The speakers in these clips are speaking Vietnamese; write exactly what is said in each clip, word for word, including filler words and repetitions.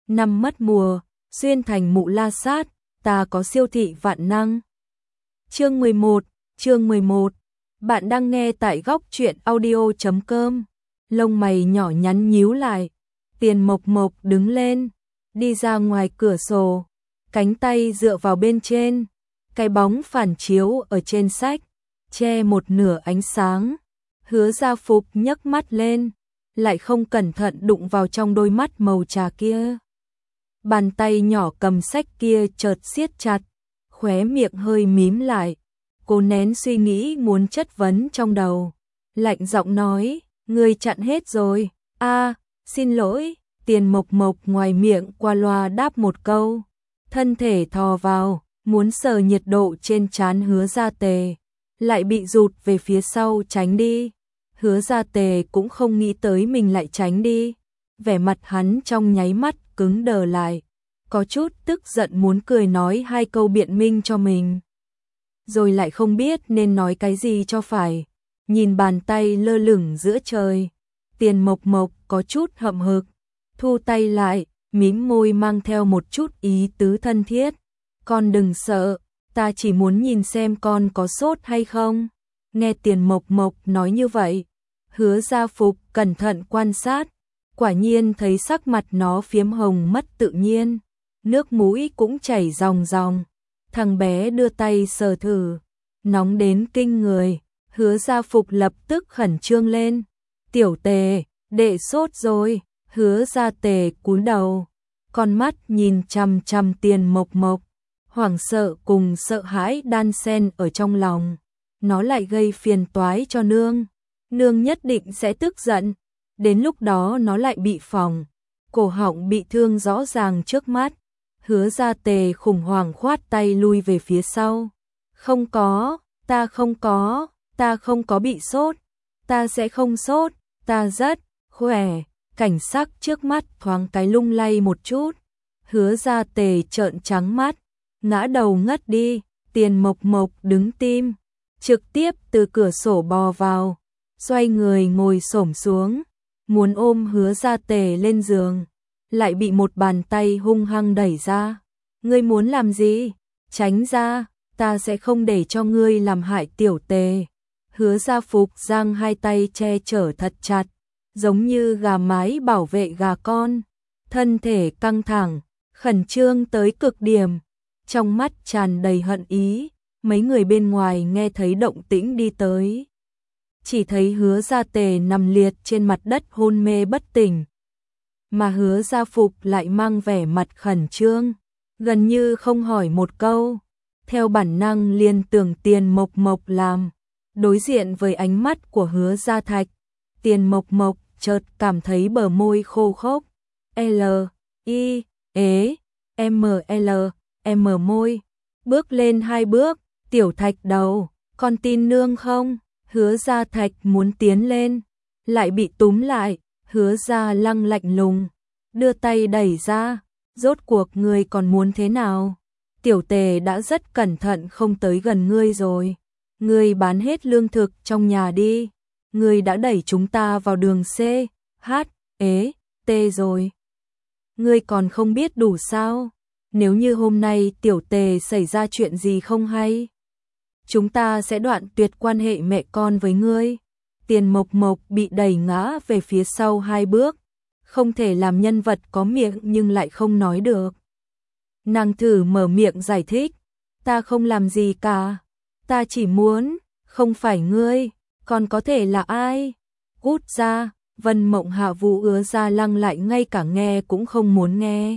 năm mất mùa, xuyên thành mụ la sát, ta có siêu thị vạn năng. Chương mười một, chương mười một. Bạn đang nghe tại góc truyện audio chấm com. Lông mày nhỏ nhắn nhíu lại, Tiền Mộc Mộc đứng lên, đi ra ngoài cửa sổ, cánh tay dựa vào bên trên, cái bóng phản chiếu ở trên sách, che một nửa ánh sáng. Hứa Gia Phục nhấc mắt lên, lại không cẩn thận đụng vào trong đôi mắt màu trà kia. Bàn tay nhỏ cầm sách kia chợt siết chặt, khóe miệng hơi mím lại, cô nén suy nghĩ muốn chất vấn trong đầu, lạnh giọng nói, ngươi chặn hết rồi. A, xin lỗi. Tiền Mộc Mộc ngoài miệng qua loa đáp một câu, thân thể thò vào, muốn sờ nhiệt độ trên trán Hứa Gia Tề, lại bị rụt về phía sau tránh đi. Hứa Gia Tề cũng không nghĩ tới mình lại tránh đi, vẻ mặt hắn trong nháy mắt cứng đờ lại, có chút tức giận muốn cười nói hai câu biện minh cho mình, rồi lại không biết nên nói cái gì cho phải. Nhìn bàn tay lơ lửng giữa trời, Tiền Mộc Mộc có chút hậm hực, thu tay lại, mím môi mang theo một chút ý tứ thân thiết. Con đừng sợ, ta chỉ muốn nhìn xem con có sốt hay không. Nghe Tiền Mộc Mộc nói như vậy, Hứa Gia Phục cẩn thận quan sát, quả nhiên thấy sắc mặt nó phiếm hồng mất tự nhiên, nước mũi cũng chảy ròng ròng. Thằng bé đưa tay sờ thử, nóng đến kinh người. Hứa Gia Phục lập tức khẩn trương lên, tiểu Tề, đệ sốt rồi. Hứa Gia Tề cúi đầu, con mắt nhìn chằm chằm Tiền Mộc Mộc, hoảng sợ cùng sợ hãi đan xen ở trong lòng. Nó lại gây phiền toái cho nương, nương nhất định sẽ tức giận, đến lúc đó nó lại bị phỏng, cổ họng bị thương rõ ràng trước mắt. Hứa Gia Tề khủng hoảng khoát tay lui về phía sau, không có, ta không có, ta không có bị sốt, ta sẽ không sốt, ta rất khỏe. Cảnh sắc trước mắt thoáng cái lung lay một chút, Hứa Gia Tề trợn trắng mắt, ngã đầu ngất đi. Tiền Mộc Mộc đứng tim, trực tiếp từ cửa sổ bò vào, xoay người ngồi xổm xuống, muốn ôm Hứa Gia Tề lên giường, lại bị một bàn tay hung hăng đẩy ra. Ngươi muốn làm gì? Tránh ra, ta sẽ không để cho ngươi làm hại tiểu Tề. Hứa Gia Phục giang hai tay che chở thật chặt, giống như gà mái bảo vệ gà con, thân thể căng thẳng, khẩn trương tới cực điểm, trong mắt tràn đầy hận ý. Mấy người bên ngoài nghe thấy động tĩnh đi tới, chỉ thấy Hứa Gia Tề nằm liệt trên mặt đất hôn mê bất tỉnh, mà Hứa Gia Phục lại mang vẻ mặt khẩn trương, gần như không hỏi một câu, theo bản năng liền tưởng Tiền Mộc Mộc làm. Đối diện với ánh mắt của Hứa Gia Thạch, Tiền Mộc Mộc chợt cảm thấy bờ môi khô khốc. L, I, ế, M, L, M môi, bước lên hai bước. Tiểu Thạch đầu, con tin nương không? Hứa Gia Thạch muốn tiến lên, lại bị túm lại. Hứa Gia Lăng lạnh lùng, đưa tay đẩy ra, rốt cuộc ngươi còn muốn thế nào? Tiểu Tề đã rất cẩn thận không tới gần ngươi rồi, ngươi bán hết lương thực trong nhà đi, ngươi đã đẩy chúng ta vào đường C, H, ế, T rồi. Ngươi còn không biết đủ sao? Nếu như hôm nay tiểu Tề xảy ra chuyện gì không hay, chúng ta sẽ đoạn tuyệt quan hệ mẹ con với ngươi. Tiền Mộc Mộc bị đẩy ngã về phía sau hai bước, không thể làm nhân vật có miệng nhưng lại không nói được. Nàng thử mở miệng giải thích, ta không làm gì cả, ta chỉ muốn, không phải ngươi, còn có thể là ai? Cút ra. Vân Mộng Hạ Vũ Hứa Gia Lăng lại ngay cả nghe cũng không muốn nghe,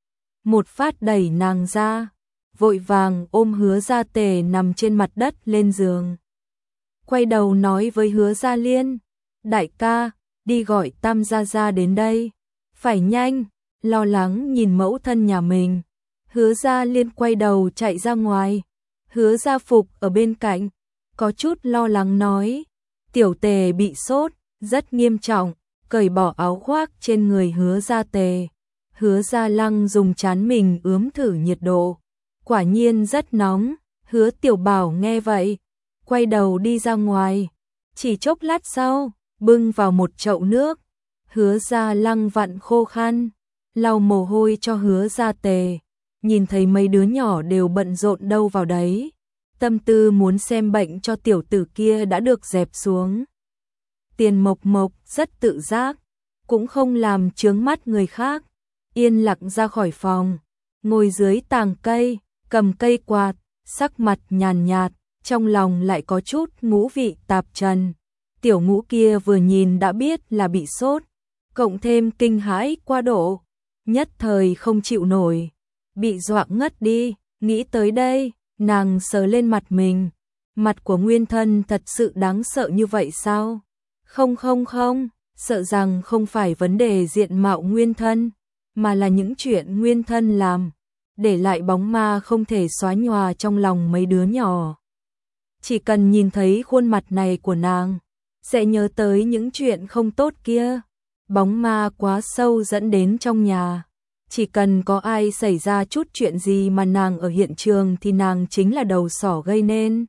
một phát đẩy nàng ra, vội vàng ôm Hứa Gia Tề nằm trên mặt đất lên giường, quay đầu nói với Hứa Gia Liên, đại ca, đi gọi Tam gia gia đến đây, phải nhanh. Lo lắng nhìn mẫu thân nhà mình, Hứa Gia Liên quay đầu chạy ra ngoài. Hứa Gia Phục ở bên cạnh, có chút lo lắng nói, tiểu Tề bị sốt, rất nghiêm trọng. Cởi bỏ áo khoác trên người Hứa Gia Tề, Hứa Gia Lăng dùng trán mình ướm thử nhiệt độ, quả nhiên rất nóng. Hứa Tiểu Bảo nghe vậy, quay đầu đi ra ngoài, chỉ chốc lát sau, bưng vào một chậu nước. Hứa Gia Lăng vặn khô khăn, lau mồ hôi cho Hứa Gia Tề, nhìn thấy mấy đứa nhỏ đều bận rộn đâu vào đấy, tâm tư muốn xem bệnh cho tiểu tử kia đã được dẹp xuống. Tiền Mộc Mộc rất tự giác, cũng không làm chướng mắt người khác, yên lặng ra khỏi phòng, ngồi dưới tàng cây, cầm cây quạt, sắc mặt nhàn nhạt, trong lòng lại có chút ngũ vị tạp trần. Tiểu Ngũ kia vừa nhìn đã biết là bị sốt, cộng thêm kinh hãi quá độ, nhất thời không chịu nổi, bị dọa ngất đi. Nghĩ tới đây, nàng sờ lên mặt mình, mặt của nguyên thân thật sự đáng sợ như vậy sao? Không không không, sợ rằng không phải vấn đề diện mạo nguyên thân, mà là những chuyện nguyên thân làm, để lại bóng ma không thể xóa nhòa trong lòng mấy đứa nhỏ. Chỉ cần nhìn thấy khuôn mặt này của nàng, sẽ nhớ tới những chuyện không tốt kia. Bóng ma quá sâu dẫn đến trong nhà. Chỉ cần có ai xảy ra chút chuyện gì mà nàng ở hiện trường thì nàng chính là đầu sỏ gây nên.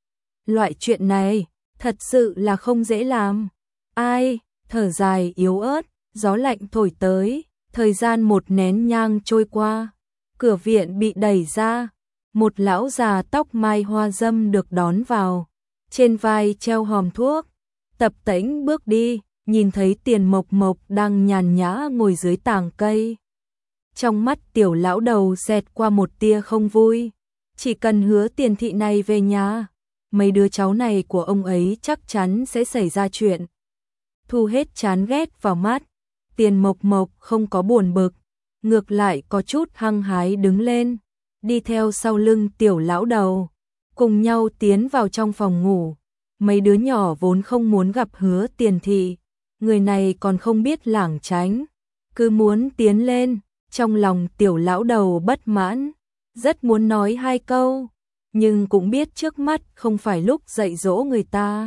Loại chuyện này, thật sự là không dễ làm. Ai, thở dài yếu ớt, gió lạnh thổi tới, thời gian một nén nhang trôi qua. Cửa viện bị đẩy ra, một lão già tóc mai hoa dâm được đón vào, trên vai treo hòm thuốc. Tập Tĩnh bước đi, nhìn thấy Tiền Mộc Mộc đang nhàn nhã ngồi dưới tàng cây. Trong mắt tiểu lão đầu xẹt qua một tia không vui, chỉ cần Hứa Tiền thị này về nhà, mấy đứa cháu này của ông ấy chắc chắn sẽ xảy ra chuyện. Thu hết chán ghét vào mắt, Tiền Mộc Mộc không có buồn bực, ngược lại có chút hăng hái đứng lên, đi theo sau lưng tiểu lão đầu, cùng nhau tiến vào trong phòng ngủ. Mấy đứa nhỏ vốn không muốn gặp Hứa Tiền thị, người này còn không biết lảng tránh, cứ muốn tiến lên, trong lòng tiểu lão đầu bất mãn, rất muốn nói hai câu, nhưng cũng biết trước mắt không phải lúc dạy dỗ người ta.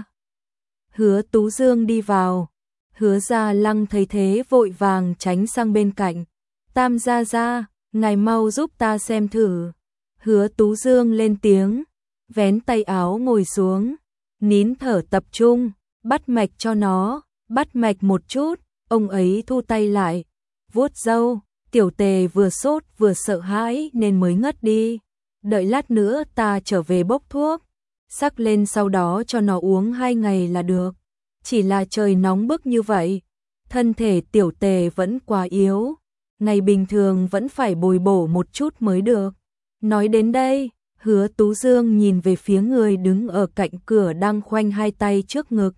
Hứa Tú Dương đi vào, Hứa Gia Lăng thấy thế vội vàng tránh sang bên cạnh. Tam gia gia, ngài mau giúp ta xem thử. Hứa Tú Dương lên tiếng, vén tay áo ngồi xuống, nín thở tập trung, bắt mạch cho nó, bắt mạch một chút. Ông ấy thu tay lại, vuốt râu. Tiểu Tề vừa sốt vừa sợ hãi nên mới ngất đi. Đợi lát nữa ta trở về bốc thuốc, sắc lên sau đó cho nó uống hai ngày là được. Chỉ là trời nóng bức như vậy, thân thể Tiểu Tề vẫn quá yếu, ngày bình thường vẫn phải bồi bổ một chút mới được. Nói đến đây, Hứa Tú Dương nhìn về phía người đứng ở cạnh cửa đang khoanh hai tay trước ngực,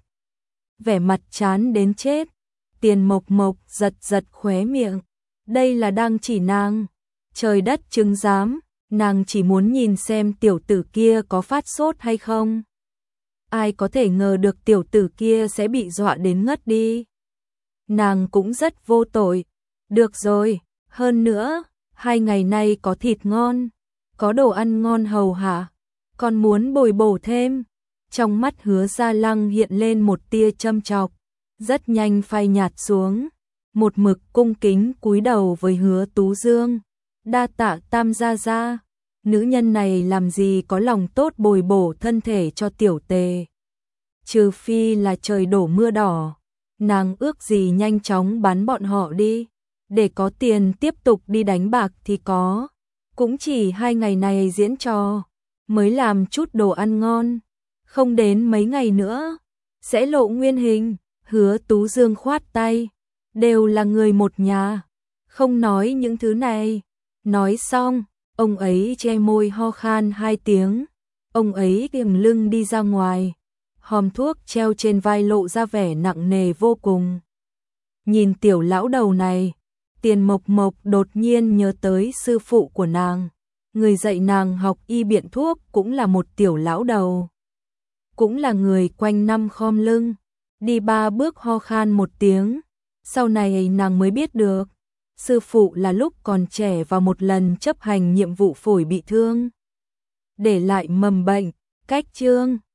vẻ mặt chán đến chết. Tiền Mộc Mộc giật giật khóe miệng, đây là đang chỉ nàng. Trời đất chứng giám, nàng chỉ muốn nhìn xem tiểu tử kia có phát sốt hay không. Ai có thể ngờ được tiểu tử kia sẽ bị dọa đến ngất đi. Nàng cũng rất vô tội. Được rồi, hơn nữa, hai ngày nay có thịt ngon, có đồ ăn ngon hầu hạ, còn muốn bồi bổ thêm. Trong mắt Hứa Gia Lăng hiện lên một tia châm chọc, rất nhanh phai nhạt xuống, một mực cung kính cúi đầu với Hứa Tú Dương. Đa tạ Tam gia gia, nữ nhân này làm gì có lòng tốt bồi bổ thân thể cho Tiểu Tề. Trừ phi là trời đổ mưa đỏ, nàng ước gì nhanh chóng bán bọn họ đi, để có tiền tiếp tục đi đánh bạc thì có. Cũng chỉ hai ngày này diễn trò, mới làm chút đồ ăn ngon, không đến mấy ngày nữa sẽ lộ nguyên hình. Hứa Tú Dương khoát tay, đều là người một nhà, không nói những thứ này. Nói xong, ông ấy che môi ho khan hai tiếng, ông ấy kiềng lưng đi ra ngoài, hòm thuốc treo trên vai lộ ra vẻ nặng nề vô cùng. Nhìn tiểu lão đầu này, Tiền Mộc Mộc đột nhiên nhớ tới sư phụ của nàng, người dạy nàng học y biện thuốc cũng là một tiểu lão đầu, cũng là người quanh năm khom lưng, đi ba bước ho khan một tiếng. Sau này nàng mới biết được, sư phụ là lúc còn trẻ và một lần chấp hành nhiệm vụ phổi bị thương, để lại mầm bệnh. Cách chương